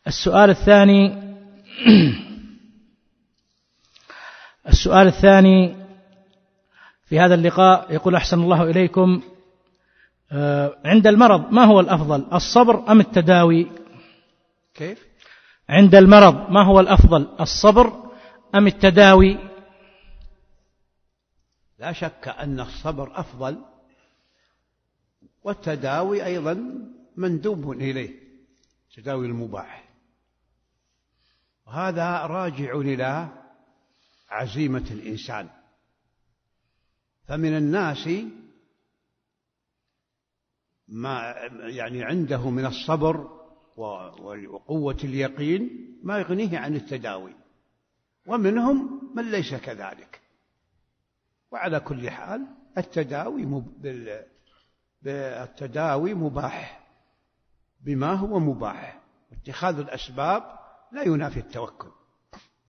السؤال الثاني في هذا اللقاء يقول: أحسن الله إليكم، عند المرض ما هو الأفضل، الصبر أم التداوي؟ كيف؟ عند المرض ما هو الأفضل، الصبر أم التداوي؟ لا شك أن الصبر أفضل، والتداوي أيضا مندوب إليه، تداوي المباح، وهذا راجع إلى عزيمة الإنسان. فمن الناس ما عنده من الصبر وقوة اليقين ما يغنيه عن التداوي، ومنهم من ليس كذلك. وعلى كل حال التداوي مباح بما هو مباح، واتخاذ الأسباب لا ينافي التوكل.